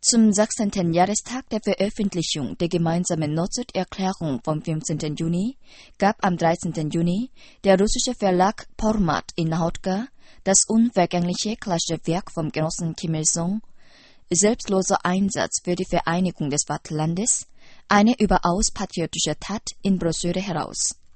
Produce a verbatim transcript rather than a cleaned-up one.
Zum sechzehnten Jahrestag der Veröffentlichung der gemeinsamen Nord-Süd-Erklärung vom fünfzehnten Juni gab am dreizehnten Juni der russische Verlag Format in Nahodka das unvergängliche klassische Werk vom Genossen Kim Il-sung, Selbstloser Einsatz für die Vereinigung des Vaterlandes, eine überaus patriotische Tat, in Broschüre heraus.